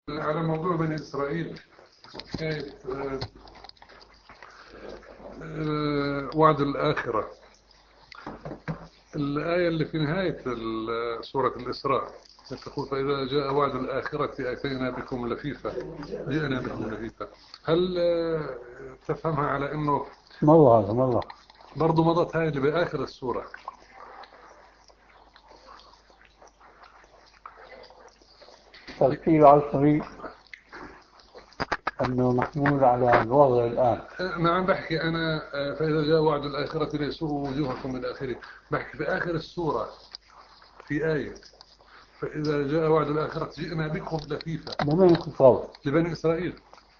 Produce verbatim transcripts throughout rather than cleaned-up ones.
على موضوع بني إسرائيل، حكاية آه، آه، وعد الآخرة. الآية اللي في نهاية ال- سورة الإسراء تقول: فإذا جاء وعد الآخرة أتينا بكم لفيفا، جئنا بكم لفيفا. هل آه، تفهمها على أنه مرة هذا مرة برضو مضت هاي اللي بآخر السورة؟ تفسير عصري أنه محمول على الوضع الآن. ما عم بحكي أنا آه، فإذا جاء وعد الآخرة ليسوءوا وجوهكم من آخره. بحكي في آخر السورة في آية: فإذا جاء وعد الآخرة جئنا بكم لفيفا. بمن الخطاب؟ لبني إسرائيل.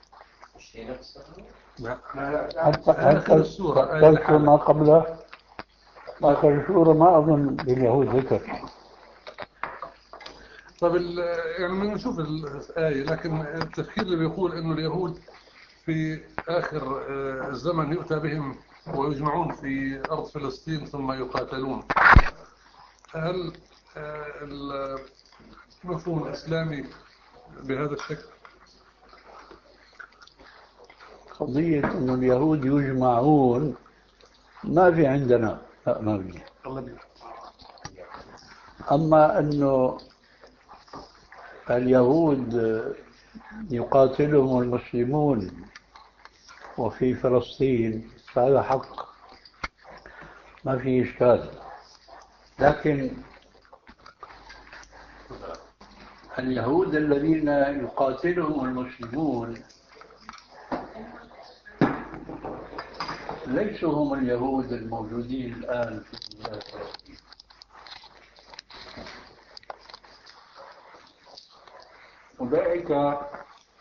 لا. حتى آخر حتى السورة آية تذكر ما لحالها. قبله. آخر السورة ما أظن لليهود ذكر. طب ال- يعني بدنا نشوف الآية، لكن التفكير اللي بيقول إنه اليهود في آخر آه، الزمن يؤتى بهم ويجمعون في أرض فلسطين ثم يقاتلون، هل آه، المفهوم الإسلامي بهذا الشكل؟ قضية أنه اليهود يجمعون ما في عندنا، لا ما في. أما أنه اليهود يقاتلهم المسلمون وفي فلسطين فهذا حق، ما في إشكال. لكن اليهود الذين يقاتلهم المسلمون ليسوا هم اليهود الموجودين الآن في بلاد فلسطين. أولئك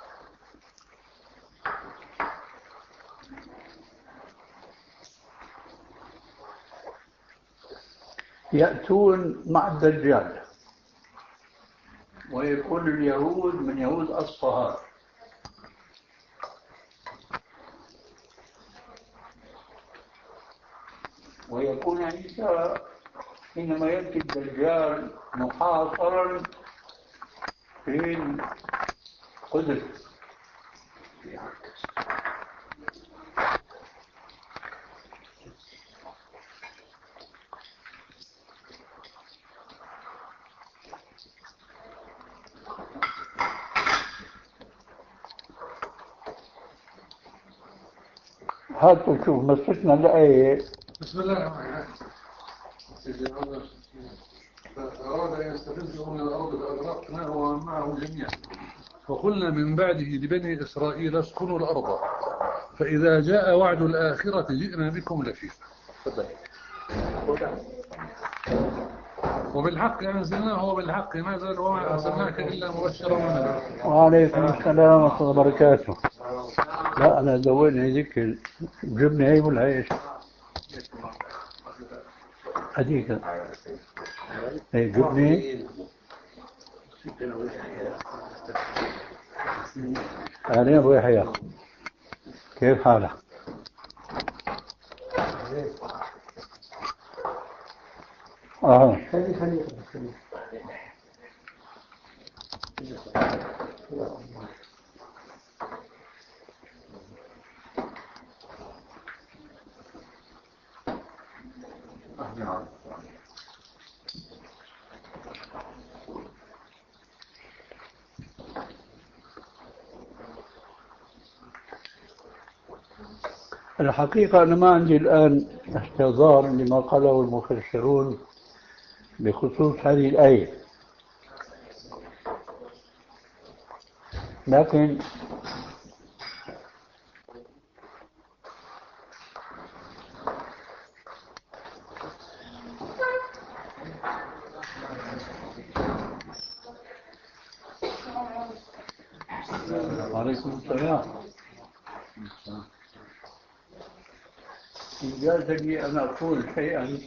يأتون مع الدجال، ويكون اليهود من يهود أصفهان، ويكون عيسى حينما يأتي الدجال محاصرا في القدس. هاتوا شوف مسكنا الآية. بسم الله الرحمن الرحيم. فأراد أن يستفزهم من الأرض فأغرقناه ومن معه جميعا، وقلنا من بعده لبني إسرائيل اسكنوا الأرض فإذا جاء وعد الآخرة جئنا بكم لفيفا. وبالحق أنزلناه وبالحق نزل وما أرسلناك إلا مبشرا ونذيرا. وعليكم السلام ورحمة الله وبركاته. لا أنا دويني ذكر جبني هي ولا إيش؟ هديك هي جبني. أهلين أبو يحيى، كيف حالك؟ آه الحقيقة أنا ما عندي الآن استحضار لما قاله المفسرون بخصوص هذه الآية، لكن عليكم السلام. إن جاز لي أن أقول شيئا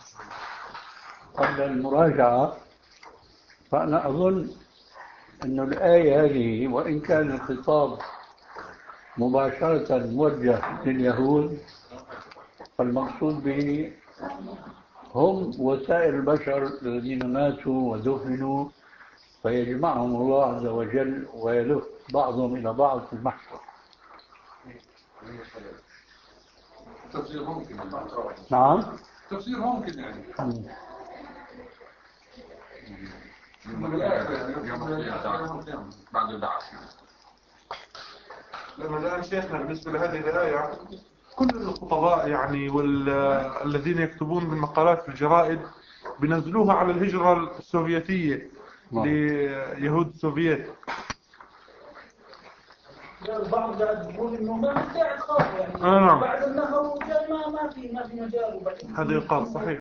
قبل المراجعة، فأنا أظن أن الآية هذه وإن كان الخطاب مباشرة موجه لليهود، فالمقصود به هم وسائر البشر الذين ماتوا ودفنوا فيجمعهم الله عز وجل ويلف بعضهم إلى بعض في المحشر. تفسير ممكن. نعم. تفسير ممكن يعني. مم. بعد البعث. لما الآن شيخنا بالنسبة لهذه الآية كل الخطباء يعني والذين يكتبون بالمقالات في الجرائد بينزلوها على الهجرة السوفيتية ليهود السوفيت. البعض قاعد يقول انه ما في داعي تخاف يعني. آه نعم. بعد النهر وجاء ما ما في ما في مجال. هذا يقال صحيح.